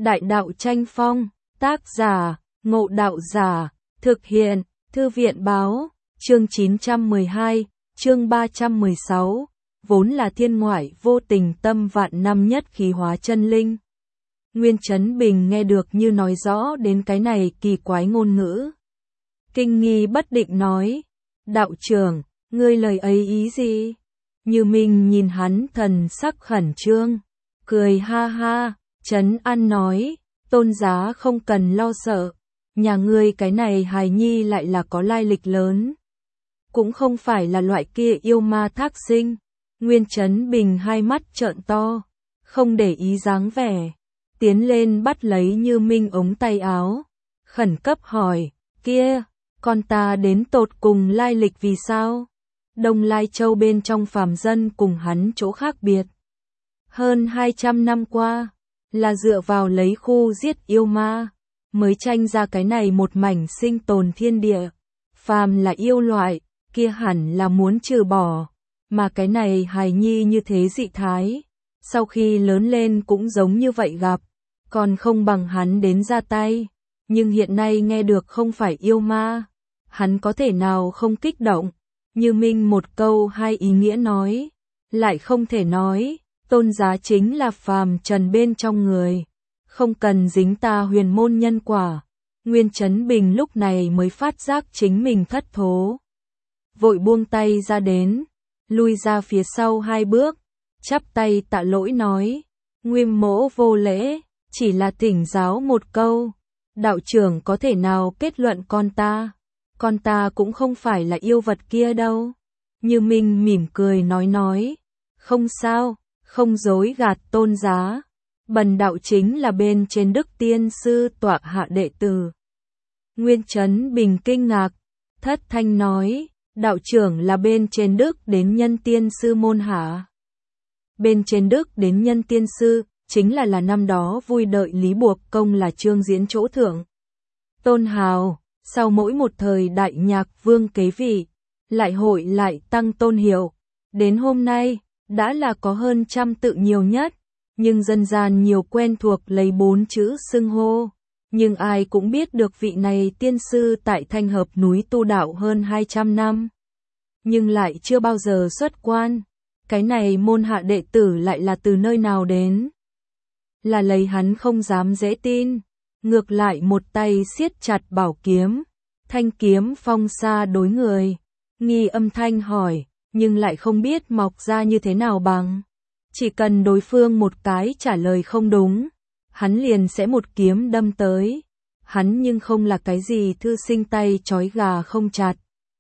Đại đạo tranh phong, tác giả, Ngộ Đạo Giả, thực hiện, Thư viện báo, chương 912, chương 316, vốn là thiên ngoại vô tình tâm vạn năm nhất khí hóa chân linh. Nguyên Chấn Bình nghe được như nói rõ đến cái này kỳ quái ngôn ngữ. Kinh nghi bất định nói, đạo trưởng, ngươi lời ấy ý gì? Như Minh nhìn hắn thần sắc khẩn trương, cười ha ha, trấn an nói, tôn giá không cần lo sợ, nhà ngươi cái này hài nhi lại là có lai lịch lớn. Cũng không phải là loại kia yêu ma thác sinh. Nguyên Chấn Bình hai mắt trợn to, không để ý dáng vẻ, tiến lên bắt lấy Như Minh ống tay áo, khẩn cấp hỏi, kia, con ta đến tột cùng lai lịch vì sao? Đông Lai Châu bên trong phàm dân cùng hắn chỗ khác biệt. Hơn 200 năm qua, là dựa vào lấy khu giết yêu ma, mới tranh ra cái này một mảnh sinh tồn thiên địa. Phàm là yêu loại, kia hẳn là muốn trừ bỏ, mà cái này hài nhi như thế dị thái, sau khi lớn lên cũng giống như vậy gặp, còn không bằng hắn đến ra tay, nhưng hiện nay nghe được không phải yêu ma, hắn có thể nào không kích động. Như Minh một câu hai ý nghĩa nói, lại không thể nói, tôn giá chính là phàm trần bên trong người, không cần dính ta huyền môn nhân quả. Nguyên Chấn Bình lúc này mới phát giác chính mình thất thố, vội buông tay ra đến, lui ra phía sau hai bước, chắp tay tạ lỗi nói, Nguyên mỗ vô lễ, chỉ là thỉnh giáo một câu, đạo trưởng có thể nào kết luận con ta cũng không phải là yêu vật kia đâu. Như Minh mỉm cười nói, không sao, không dối gạt tôn giá, bần đạo chính là bên trên Đức Tiên Sư tọa hạ đệ tử. Nguyên Chấn Bình kinh ngạc, thất thanh nói, đạo trưởng là bên trên Đức đến Nhân Tiên Sư môn hả? Bên trên Đức đến Nhân Tiên Sư, chính là năm đó vui đợi Lý Buộc Công là Trương Diễn chỗ thượng. Tôn hào, sau mỗi một thời đại nhạc vương kế vị, lại hội lại tăng tôn hiệu, đến hôm nay, đã là có hơn trăm tự nhiều nhất, nhưng dân gian nhiều quen thuộc lấy 4 chữ xưng hô. Nhưng ai cũng biết được vị này tiên sư tại Thanh Hợp núi tu đạo hơn 200 năm. Nhưng lại chưa bao giờ xuất quan. Cái này môn hạ đệ tử lại là từ nơi nào đến? Là lấy hắn không dám dễ tin. Ngược lại một tay siết chặt bảo kiếm. Thanh kiếm phong sa đối người. Nghi âm thanh hỏi, nhưng lại không biết mọc ra như thế nào bằng. Chỉ cần đối phương một cái trả lời không đúng, hắn liền sẽ một kiếm đâm tới. Hắn nhưng không là cái gì thư sinh tay trói gà không chặt.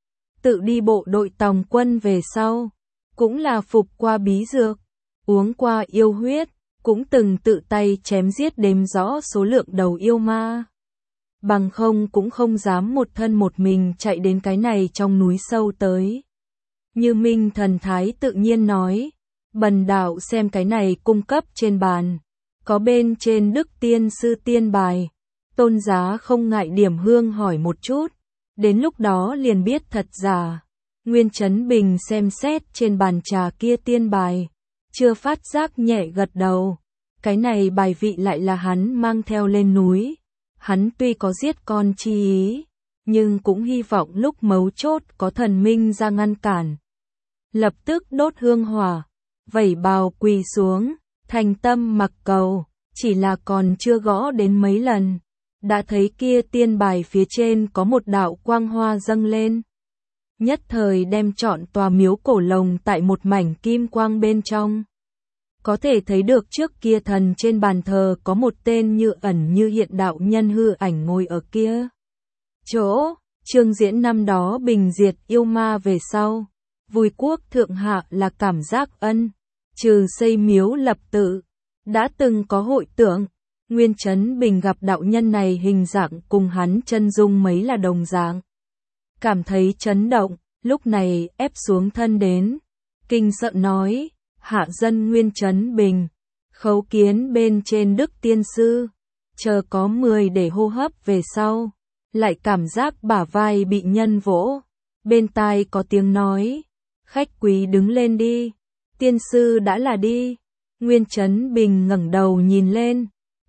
Tự đi bộ đội tòng quân về sau, cũng là phục qua bí dược, uống qua yêu huyết, cũng từng tự tay chém giết đếm rõ số lượng đầu yêu ma. Bằng không cũng không dám một thân một mình chạy đến cái này trong núi sâu tới. Như Minh thần thái tự nhiên nói, bần đạo xem cái này cung cấp trên bàn. Có bên trên Đức Tiên Sư tiên bài, tôn giá không ngại điểm hương hỏi một chút, đến lúc đó liền biết thật giả. Nguyên Chấn Bình xem xét trên bàn trà kia tiên bài, chưa phát giác nhẹ gật đầu, cái này bài vị lại là hắn mang theo lên núi. Hắn tuy có giết con chi ý, nhưng cũng hy vọng lúc mấu chốt có thần minh ra ngăn cản. Lập tức đốt hương hỏa, vẩy bào quỳ xuống, thành tâm mặc cầu, chỉ là còn chưa gõ đến mấy lần, đã thấy kia tiên bài phía trên có một đạo quang hoa dâng lên. Nhất thời đem trọn tòa miếu cổ lồng tại một mảnh kim quang bên trong. Có thể thấy được trước kia thần trên bàn thờ có một tên như ẩn như hiện đạo nhân hư ảnh ngồi ở kia. Chỗ, Trương Diễn năm đó bình diệt yêu ma về sau, vùi quốc thượng hạ là cảm giác ân, trừ xây miếu lập tự. Đã từng có hội tưởng, Nguyên Chấn Bình gặp đạo nhân này hình dạng cùng hắn chân dung mấy là đồng dạng. Cảm thấy chấn động, lúc này ép xuống thân đến, kinh sợ nói, hạ dân Nguyên Chấn Bình, khấu kiến bên trên Đức Tiên Sư, chờ có 10 để hô hấp về sau, lại cảm giác bả vai bị nhân vỗ, bên tai có tiếng nói, khách quý đứng lên đi, Tiên Sư đã là đi. Nguyên Chấn Bình ngẩng đầu nhìn lên,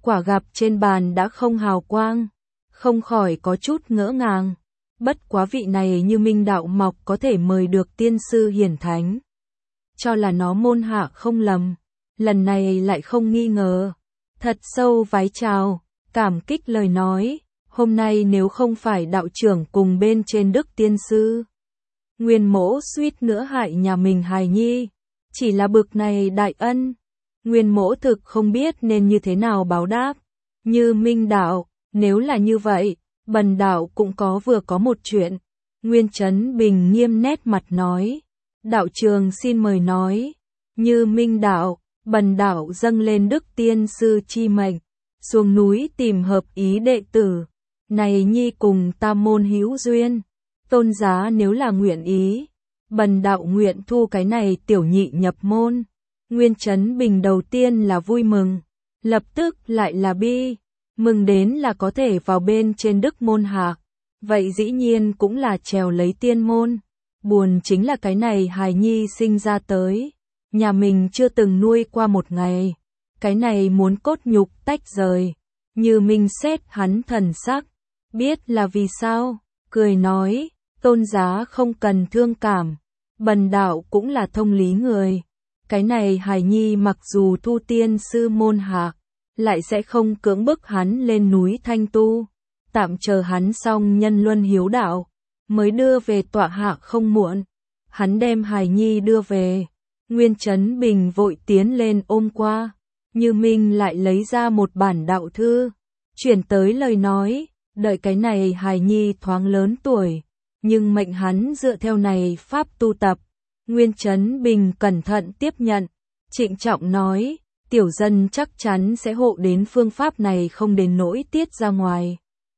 quả gặp trên bàn đã không hào quang, không khỏi có chút ngỡ ngàng. Bất quá vị này Như Minh đạo mọc có thể mời được tiên sư hiển thánh. Cho là nó môn hạ không lầm, lần này lại không nghi ngờ. Thật sâu vái chào, cảm kích lời nói, hôm nay nếu không phải đạo trưởng cùng bên trên đức tiên sư. Nguyên mỗ suýt nữa hại nhà mình hài nhi, chỉ là bực này đại ân. Nguyên mỗ thực không biết nên như thế nào báo đáp. Như Minh đạo, nếu là như vậy, bần đạo cũng vừa có một chuyện. Nguyên Chấn Bình nghiêm nét mặt nói. Đạo trường xin mời nói. Như Minh đạo, bần đạo dâng lên đức tiên sư chi mệnh, xuống núi tìm hợp ý đệ tử. Này nhi cùng ta môn hữu duyên, tôn giá nếu là nguyện ý, bần đạo nguyện thu cái này tiểu nhị nhập môn. Nguyên Chấn Bình đầu tiên là vui mừng, lập tức lại là bi, mừng đến là có thể vào bên trên đức môn hạ, vậy dĩ nhiên cũng là trèo lấy tiên môn. Buồn chính là cái này hài nhi sinh ra tới, nhà mình chưa từng nuôi qua một ngày, cái này muốn cốt nhục tách rời. Như Minh xét hắn thần sắc, biết là vì sao, cười nói, tôn giá không cần thương cảm, bần đạo cũng là thông lý người. Cái này hài nhi mặc dù thu tiên sư môn hạ, lại sẽ không cưỡng bức hắn lên núi thanh tu, tạm chờ hắn xong nhân luân hiếu đạo, mới đưa về tọa hạ không muộn. Hắn đem hài nhi đưa về, Nguyên Chấn Bình vội tiến lên ôm qua, Như Minh lại lấy ra một bản đạo thư, chuyển tới lời nói, đợi cái này hài nhi thoáng lớn tuổi, nhưng mệnh hắn dựa theo này pháp tu tập. Nguyên Chấn Bình cẩn thận tiếp nhận, trịnh trọng nói, tiểu dân chắc chắn sẽ hộ đến phương pháp này không đến nỗi tiết ra ngoài.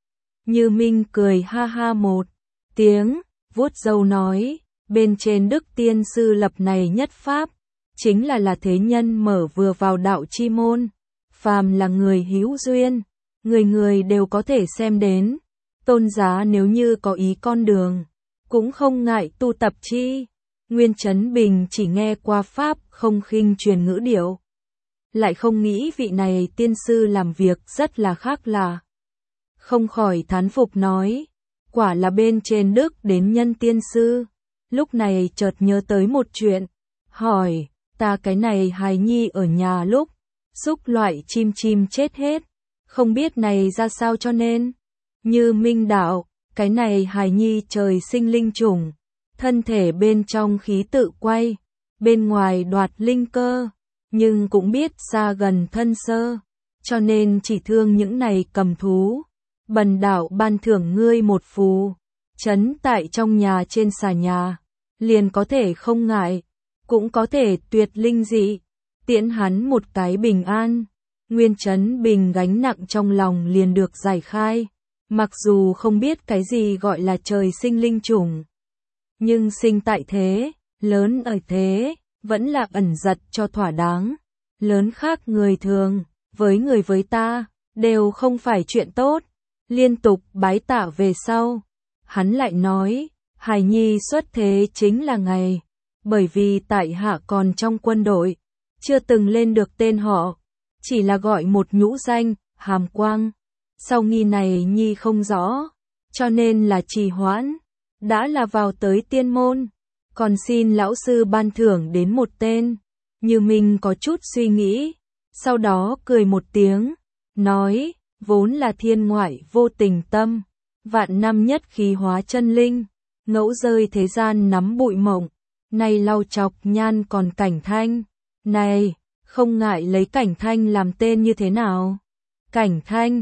Như Minh cười ha ha một tiếng, vuốt râu nói, bên trên đức tiên sư lập này nhất pháp, chính là thế nhân mở vừa vào đạo chi môn, phàm là người hữu duyên, người người đều có thể xem đến, tôn giá nếu như có ý con đường, cũng không ngại tu tập chi. Nguyên Chấn Bình chỉ nghe qua pháp không khinh truyền ngữ điệu, lại không nghĩ vị này tiên sư làm việc rất là khác lạ. Không khỏi thán phục nói, quả là bên trên đức đến nhân tiên sư. Lúc này chợt nhớ tới một chuyện, hỏi, ta cái này hài nhi ở nhà lúc, xúc loại chim chết hết, không biết này ra sao cho nên. Như Minh đạo, cái này hài nhi trời sinh linh chủng, thân thể bên trong khí tự quay, bên ngoài đoạt linh cơ, nhưng cũng biết xa gần thân sơ, cho nên chỉ thương những này cầm thú. Bần đạo ban thưởng ngươi một phù, trấn tại trong nhà trên xà nhà, liền có thể không ngại, cũng có thể tuyệt linh dị, tiễn hắn một cái bình an. Nguyên Chấn Bình gánh nặng trong lòng liền được giải khai, mặc dù không biết cái gì gọi là trời sinh linh chủng, nhưng sinh tại thế, lớn ở thế, vẫn là ẩn giật cho thỏa đáng. Lớn khác người thường, với người với ta, đều không phải chuyện tốt. Liên tục bái tạ về sau, hắn lại nói, hài nhi xuất thế chính là ngày, bởi vì tại hạ còn trong quân đội, chưa từng lên được tên họ, chỉ là gọi một nhũ danh, hàm quang. Sau nghi này nhi không rõ, cho nên là trì hoãn, đã là vào tới tiên môn, còn xin lão sư ban thưởng đến một tên. Như mình có chút suy nghĩ, sau đó cười một tiếng, nói, vốn là thiên ngoại vô tình tâm, vạn năm nhất khí hóa chân linh, ngẫu rơi thế gian nắm bụi mộng, nay lau chọc nhan còn Cảnh Thanh, này, không ngại lấy Cảnh Thanh làm tên như thế nào? Cảnh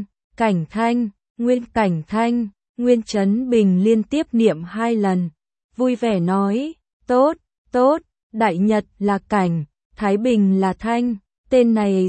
Thanh, Nguyên Cảnh Thanh. Nguyên Chấn Bình liên tiếp niệm 2 lần, vui vẻ nói, tốt, Đại Nhật là Cảnh, Thái Bình là Thanh, tên này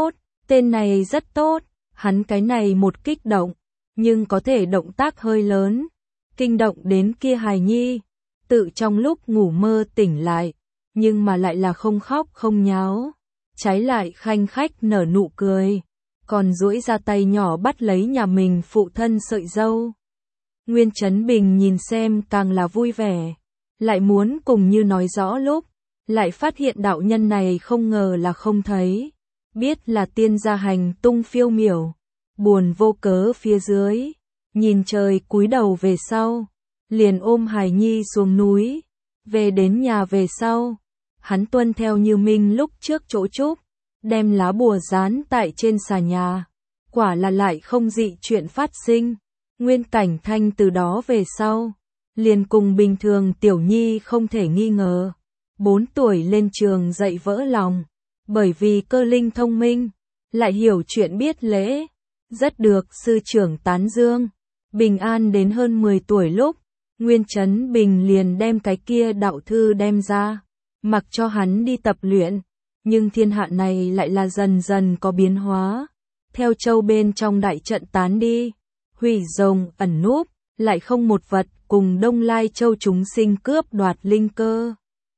rất tốt. Hắn cái này một kích động, nhưng có thể động tác hơi lớn, kinh động đến kia hài nhi, tự trong lúc ngủ mơ tỉnh lại, nhưng mà lại là không khóc không nháo, trái lại khanh khách nở nụ cười, còn duỗi ra tay nhỏ bắt lấy nhà mình phụ thân sợi râu. Nguyên Chấn Bình nhìn xem càng là vui vẻ, lại muốn cùng như nói rõ lúc, lại phát hiện đạo nhân này không ngờ là không thấy, biết là tiên gia hành tung phiêu miểu, buồn vô cớ phía dưới, nhìn trời cúi đầu về sau, liền ôm hài nhi xuống núi, về đến nhà về sau, hắn tuân theo Như Minh lúc trước chỗ trúc, đem lá bùa dán tại trên xà nhà, quả là lại không dị chuyện phát sinh, Nguyên Cảnh Thanh từ đó về sau, liền cùng bình thường tiểu nhi không thể nghi ngờ, 4 tuổi lên trường dạy vỡ lòng, bởi vì cơ linh thông minh, lại hiểu chuyện biết lễ, rất được sư trưởng tán dương. Bình an đến hơn 10 tuổi lúc, Nguyên Chấn Bình liền đem cái kia đạo thư đem ra, mặc cho hắn đi tập luyện, nhưng thiên hạ này lại là dần dần có biến hóa, theo châu bên trong đại trận tán đi, hủy rồng ẩn núp, lại không một vật cùng Đông Lai Châu chúng sinh cướp đoạt linh cơ.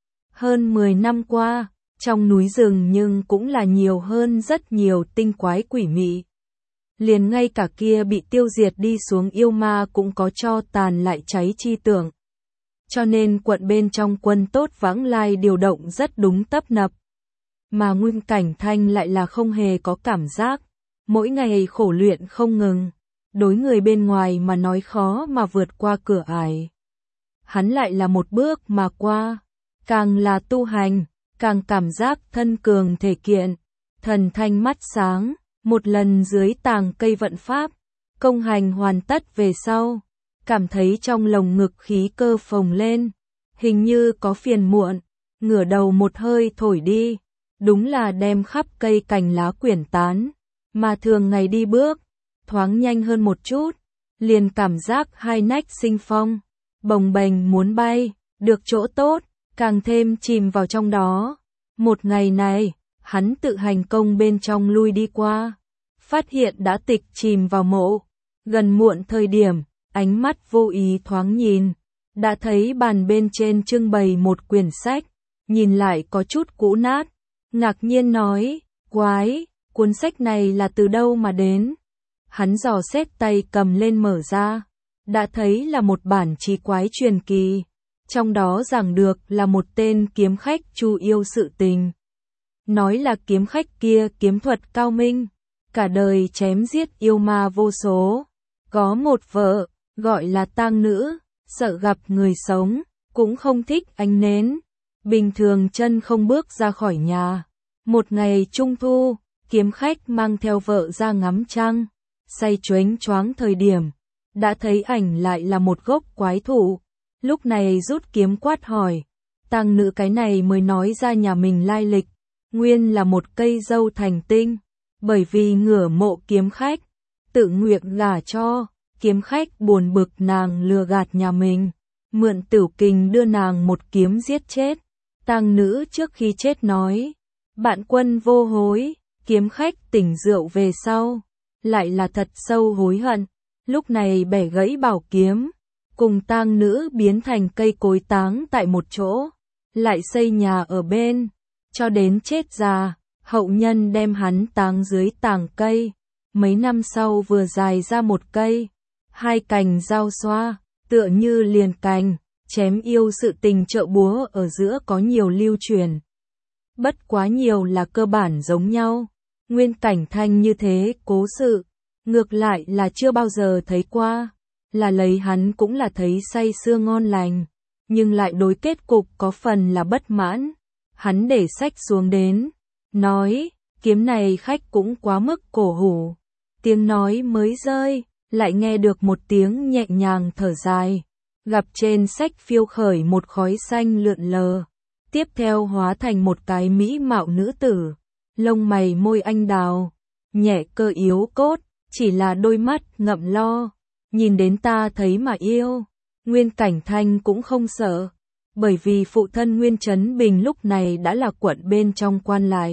Hơn 10 năm qua, trong núi rừng nhưng cũng là nhiều hơn rất nhiều tinh quái quỷ mị. Liền ngay cả kia bị tiêu diệt đi xuống yêu ma cũng có cho tàn lại cháy chi tưởng. Cho nên quận bên trong quân tốt vãng lai điều động rất đúng tấp nập. Mà Nguyên Cảnh Thanh lại là không hề có cảm giác, mỗi ngày khổ luyện không ngừng, đối người bên ngoài mà nói khó mà vượt qua cửa ải. Hắn lại là một bước mà qua, càng là tu hành, càng cảm giác thân cường thể kiện, thần thanh mắt sáng, một lần dưới tàng cây vận pháp, công hành hoàn tất về sau, cảm thấy trong lồng ngực khí cơ phồng lên, hình như có phiền muộn, ngửa đầu một hơi thổi đi, đúng là đem khắp cây cành lá quyển tán, mà thường ngày đi bước, thoáng nhanh hơn một chút, liền cảm giác hai nách sinh phong, bồng bềnh muốn bay, được chỗ tốt, càng thêm chìm vào trong đó. Một ngày này, hắn tự hành công bên trong lui đi qua, phát hiện đã tịch chìm vào mộ, gần muộn thời điểm, ánh mắt vô ý thoáng nhìn, đã thấy bàn bên trên trưng bày một quyển sách, nhìn lại có chút cũ nát, ngạc nhiên nói, quái, cuốn sách này là từ đâu mà đến? Hắn dò xét tay cầm lên mở ra, đã thấy là một bản chí quái truyền kỳ, trong đó giảng được là một tên kiếm khách chu yêu sự tình. Nói là kiếm khách kia kiếm thuật cao minh, cả đời chém giết yêu ma vô số, có một vợ, gọi là tang nữ, sợ gặp người sống, cũng không thích ánh nến, bình thường chân không bước ra khỏi nhà. Một ngày trung thu, kiếm khách mang theo vợ ra ngắm trăng, say choáng choáng thời điểm, đã thấy ảnh lại là một gốc quái thụ, lúc này rút kiếm quát hỏi, tang nữ cái này mới nói ra nhà mình lai lịch, nguyên là một cây dâu thành tinh, bởi vì ngửa mộ kiếm khách, tự nguyện gả cho, kiếm khách buồn bực nàng lừa gạt nhà mình, mượn Tửu Kình đưa nàng một kiếm giết chết, tang nữ trước khi chết nói, bạn quân vô hối, kiếm khách tỉnh rượu về sau, lại là thật sâu hối hận, lúc này bẻ gãy bảo kiếm, cùng tang nữ biến thành cây cối táng tại một chỗ, lại xây nhà ở bên, cho đến chết già, hậu nhân đem hắn táng dưới tàng cây, mấy năm sau vừa dài ra một cây, hai cành giao xoa, tựa như liền cành, chém yêu sự tình chợ búa ở giữa có nhiều lưu truyền. Bất quá nhiều là cơ bản giống nhau, Nguyên Cảnh Thanh như thế cố sự, ngược lại là chưa bao giờ thấy qua, là lấy hắn cũng là thấy say sưa ngon lành, nhưng lại đối kết cục có phần là bất mãn. Hắn để sách xuống đến, nói, kiếm này khách cũng quá mức cổ hủ. Tiếng nói mới rơi, lại nghe được một tiếng nhẹ nhàng thở dài, gặp trên sách phiêu khởi một khói xanh lượn lờ, tiếp theo hóa thành một cái mỹ mạo nữ tử, lông mày môi anh đào, nhẹ cơ yếu cốt, chỉ là đôi mắt ngậm lo, nhìn đến ta thấy mà yêu. Nguyên Cảnh Thanh cũng không sợ, bởi vì phụ thân Nguyên Chấn Bình lúc này đã là quận bên trong quan lại.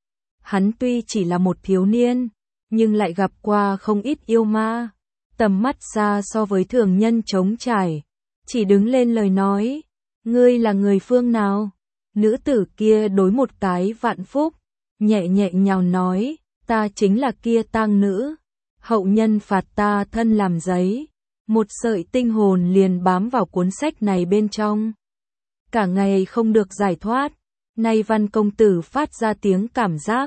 Hắn tuy chỉ là một thiếu niên, nhưng lại gặp qua không ít yêu ma, tầm mắt xa so với thường nhân trống trải, chỉ đứng lên lời nói, ngươi là người phương nào? Nữ tử kia đối một cái vạn phúc, nhẹ nhẹ nhào nói, ta chính là kia tang nữ, hậu nhân phạt ta thân làm giấy, một sợi tinh hồn liền bám vào cuốn sách này bên trong. Cả ngày không được giải thoát, nay Văn công tử phát ra tiếng cảm giác,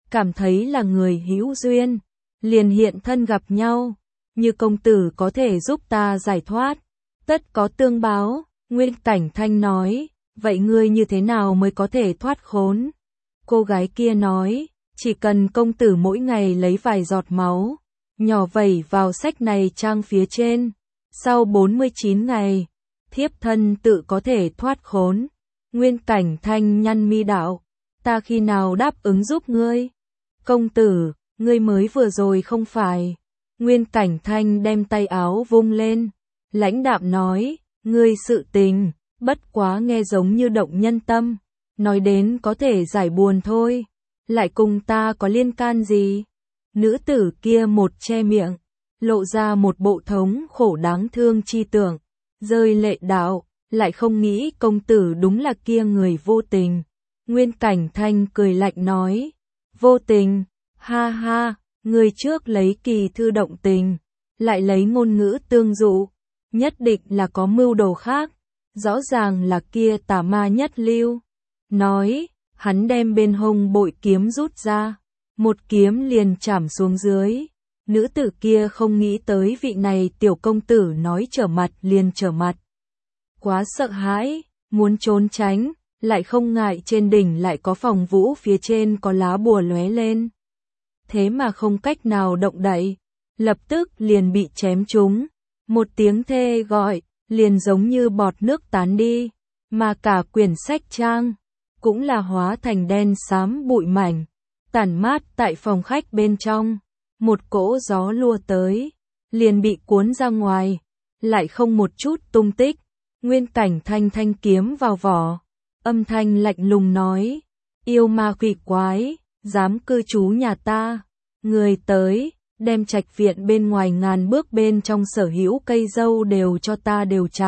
cảm thấy là người hữu duyên, liền hiện thân gặp nhau, như công tử có thể giúp ta giải thoát, tất có tương báo, Nguyên Cảnh Thanh nói, vậy ngươi như thế nào mới có thể thoát khốn? Cô gái kia nói, chỉ cần công tử mỗi ngày lấy vài giọt máu, nhỏ vẩy vào sách này trang phía trên, sau 49 ngày, thiếp thân tự có thể thoát khốn. Nguyên Cảnh Thanh nhăn mi đạo, ta khi nào đáp ứng giúp ngươi? Công tử, ngươi mới vừa rồi không phải. Nguyên Cảnh Thanh đem tay áo vung lên, lãnh đạm nói, ngươi sự tình, bất quá nghe giống như động nhân tâm, nói đến có thể giải buồn thôi, lại cùng ta có liên can gì? Nữ tử kia một che miệng, lộ ra một bộ thống khổ đáng thương chi tưởng, rơi lệ đạo, lại không nghĩ công tử đúng là kia người vô tình. Nguyên Cảnh Thanh cười lạnh nói, vô tình, ha ha, người trước lấy kỳ thư động tình, lại lấy ngôn ngữ tương dụ, nhất định là có mưu đồ khác, rõ ràng là kia tà ma nhất lưu. Nói, hắn đem bên hông bội kiếm rút ra, một kiếm liền chảm xuống dưới. Nữ tử kia không nghĩ tới vị này tiểu công tử nói trở mặt liền trở mặt. Quá sợ hãi, muốn trốn tránh, lại không ngại trên đỉnh lại có phòng vũ phía trên có lá bùa lóe lên. Thế mà không cách nào động đậy, lập tức liền bị chém trúng. Một tiếng thê gọi, liền giống như bọt nước tán đi, mà cả quyển sách trang cũng là hóa thành đen xám bụi mảnh, tản mát tại phòng khách bên trong. Một cỗ gió lùa tới, liền bị cuốn ra ngoài, lại không một chút tung tích. Nguyên Cảnh Thanh thanh kiếm vào vỏ, âm thanh lạnh lùng nói, yêu ma quỷ quái, dám cư trú nhà ta, người tới, đem trạch viện bên ngoài ngàn bước bên trong sở hữu cây dâu đều cho ta đều chặt.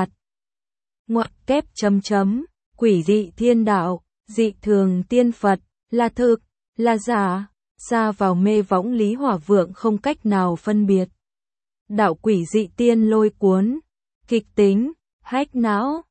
Ngoặc kép chấm chấm, quỷ dị thiên đạo, dị thường tiên Phật, là thực, là giả, xa vào mê võng Lý Hỏa Vượng không cách nào phân biệt. Đạo quỷ dị tiên lôi cuốn, kịch tính, hách não,